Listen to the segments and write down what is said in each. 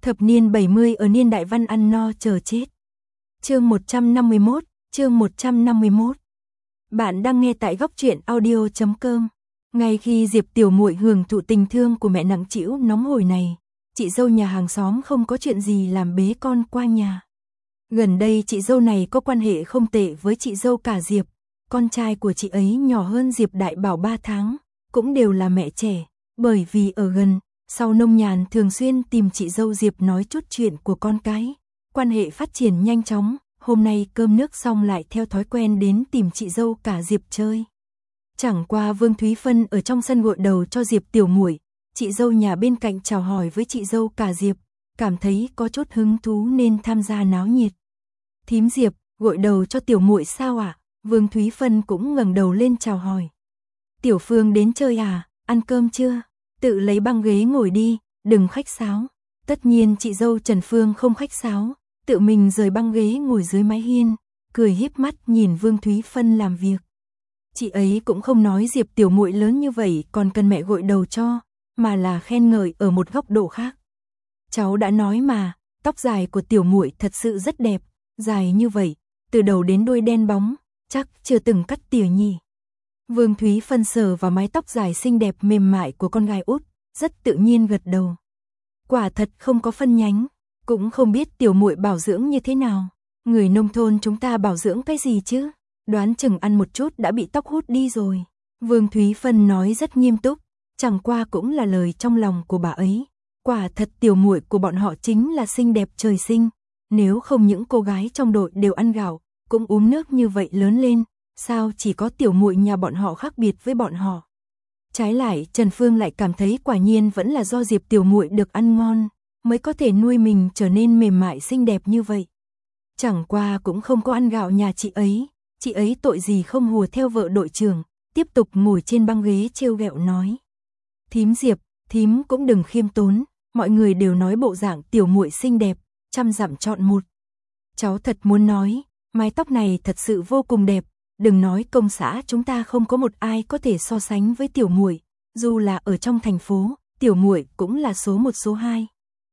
Thập niên 70 ở niên đại văn ăn no chờ chết. Chương 151. Bạn đang nghe tại góc truyện audio.com. Ngay khi Diệp Tiểu Muội hưởng thụ tình thương của mẹ nặng trĩu nóng hổi này, chị dâu nhà hàng xóm không có chuyện gì làm bế con qua nhà. Gần đây chị dâu này có quan hệ không tệ với chị dâu cả Diệp, con trai của chị ấy nhỏ hơn Diệp Đại Bảo 3 tháng, cũng đều là mẹ trẻ, bởi vì ở gần, sau nông nhàn thường xuyên tìm chị dâu Diệp nói chút chuyện của con cái. Quan hệ phát triển nhanh chóng, hôm nay cơm nước xong lại theo thói quen đến tìm chị dâu cả Diệp chơi. Chẳng qua Vương Thúy Phân ở trong sân gội đầu cho Diệp Tiểu Muội, chị dâu nhà bên cạnh chào hỏi với chị dâu cả Diệp, cảm thấy có chút hứng thú nên tham gia náo nhiệt. Thím Diệp, gội đầu cho Tiểu Muội sao ạ? Vương Thúy Phân cũng ngẩng đầu lên chào hỏi. Tiểu Phương đến chơi à, ăn cơm chưa? Tự lấy băng ghế ngồi đi, đừng khách sáo. Tất nhiên chị dâu Trần Phương không khách sáo, tự mình rời băng ghế ngồi dưới mái hiên, cười híp mắt nhìn Vương Thúy Phân làm việc. Chị ấy cũng không nói Diệp Tiểu Muội lớn như vậy còn cần mẹ gội đầu cho, mà là khen ngợi ở một góc độ khác. Cháu đã nói mà, tóc dài của Tiểu Muội thật sự rất đẹp, dài như vậy, từ đầu đến đuôi đen bóng, chắc chưa từng cắt tỉa nhỉ. Vương Thúy Phân sờ vào mái tóc dài xinh đẹp mềm mại của con gái út, rất tự nhiên gật đầu. Quả thật không có phân nhánh, cũng không biết Tiểu Muội bảo dưỡng như thế nào. Người nông thôn chúng ta bảo dưỡng cái gì chứ? Đoán chừng ăn một chút đã bị tóc hút đi rồi. Vương Thúy Phân nói rất nghiêm túc, chẳng qua cũng là lời trong lòng của bà ấy. Quả thật Tiểu Muội của bọn họ chính là xinh đẹp trời sinh. Nếu không những cô gái trong đội đều ăn gạo, cũng uống nước như vậy lớn lên, sao chỉ có Tiểu Muội nhà bọn họ khác biệt với bọn họ. Trái lại Trần Phương lại cảm thấy quả nhiên vẫn là do Diệp Tiểu Muội được ăn ngon, mới có thể nuôi mình trở nên mềm mại xinh đẹp như vậy. Chẳng qua cũng không có ăn gạo nhà chị ấy tội gì không hùa theo vợ đội trưởng, tiếp tục ngồi trên băng ghế trêu ghẹo nói. Thím Diệp, thím cũng đừng khiêm tốn, mọi người đều nói bộ dạng Tiểu Muội xinh đẹp, trăm dặm chọn một. Cháu thật muốn nói, mái tóc này thật sự vô cùng đẹp, đừng nói công xã chúng ta không có một ai có thể so sánh với Tiểu Muội, dù là ở trong thành phố, Tiểu Muội cũng là số 1 số 2.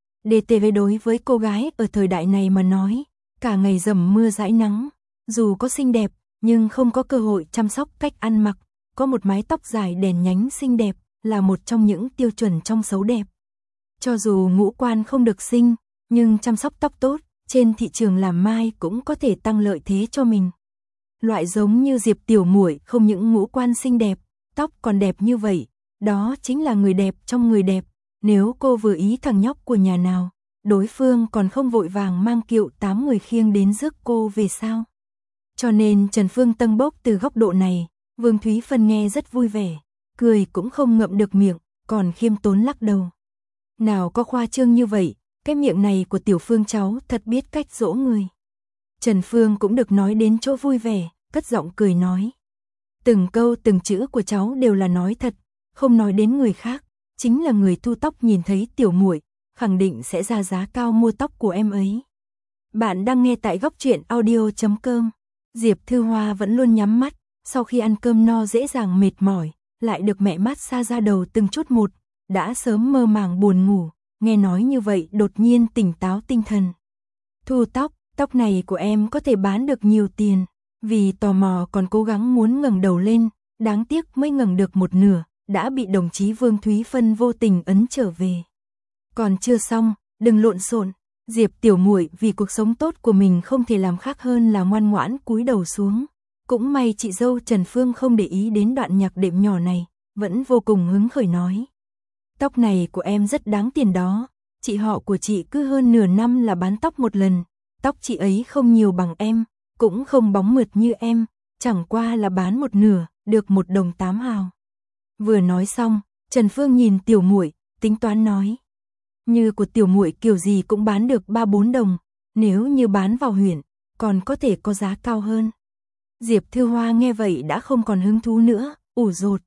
DTV đối với cô gái ở thời đại này mà nói, cả ngày dầm mưa dãi nắng, dù có xinh đẹp, nhưng không có cơ hội chăm sóc cách ăn mặc, có một mái tóc dài đèn nhánh xinh đẹp, là một trong những tiêu chuẩn trong xấu đẹp. Cho dù ngũ quan không được xinh, nhưng chăm sóc tóc tốt, trên thị trường làm mai cũng có thể tăng lợi thế cho mình. Loại giống như Diệp Tiểu Muội không những ngũ quan xinh đẹp, tóc còn đẹp như vậy, đó chính là người đẹp trong người đẹp. Nếu cô vừa ý thằng nhóc của nhà nào, đối phương còn không vội vàng mang kiệu 8 người khiêng đến rước cô về sao. Cho nên Trần Phương tâng bốc từ góc độ này, Vương Thúy Phân nghe rất vui vẻ, cười cũng không ngậm được miệng, còn khiêm tốn lắc đầu. Nào có khoa trương như vậy, cái miệng này của Tiểu Phương cháu thật biết cách dỗ người. Trần Phương cũng được nói đến chỗ vui vẻ, cất giọng cười nói. Từng câu từng chữ của cháu đều là nói thật, không nói đến người khác, chính là người thu tóc nhìn thấy Tiểu Muội, khẳng định sẽ ra giá cao mua tóc của em ấy. Bạn đang nghe tại góc truyện audio.com. Diệp Thư Hoa vẫn luôn nhắm mắt, sau khi ăn cơm no dễ dàng mệt mỏi, lại được mẹ mát xa ra đầu từng chút một, đã sớm mơ màng buồn ngủ, nghe nói như vậy đột nhiên tỉnh táo tinh thần. Thu tóc, tóc này của em có thể bán được nhiều tiền, vì tò mò còn cố gắng muốn ngẩng đầu lên, đáng tiếc mới ngẩng được một nửa, đã bị đồng chí Vương Thúy Phân vô tình ấn trở về. Còn chưa xong, đừng lộn xộn. Diệp Tiểu Muội vì cuộc sống tốt của mình không thể làm khác hơn là ngoan ngoãn cúi đầu xuống. Cũng may chị dâu Trần Phương không để ý đến đoạn nhạc đệm nhỏ này, vẫn vô cùng hứng khởi nói. Tóc này của em rất đáng tiền đó, chị họ của chị cứ hơn nửa năm là bán tóc một lần, tóc chị ấy không nhiều bằng em, cũng không bóng mượt như em, chẳng qua là bán một nửa, được 1 đồng 8 hào. Vừa nói xong, Trần Phương nhìn Tiểu Muội, tính toán nói. Như của Tiểu Muội kiểu gì cũng bán được 3-4 đồng, nếu như bán vào huyện, còn có thể có giá cao hơn. Diệp Thư Hoa nghe vậy đã không còn hứng thú nữa, ủ rột.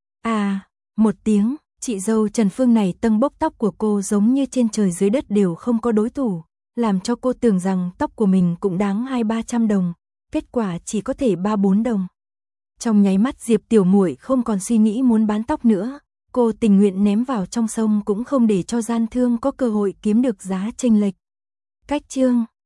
À, một tiếng, chị dâu Trần Phương này tâng bốc tóc của cô giống như trên trời dưới đất đều không có đối thủ, làm cho cô tưởng rằng tóc của mình cũng đáng 200-300 đồng, kết quả chỉ có thể 3-4 đồng. Trong nháy mắt Diệp Tiểu Muội không còn suy nghĩ muốn bán tóc nữa, Cô tình nguyện ném vào trong sông cũng không để cho gian thương có cơ hội kiếm được giá chênh lệch. Cách chương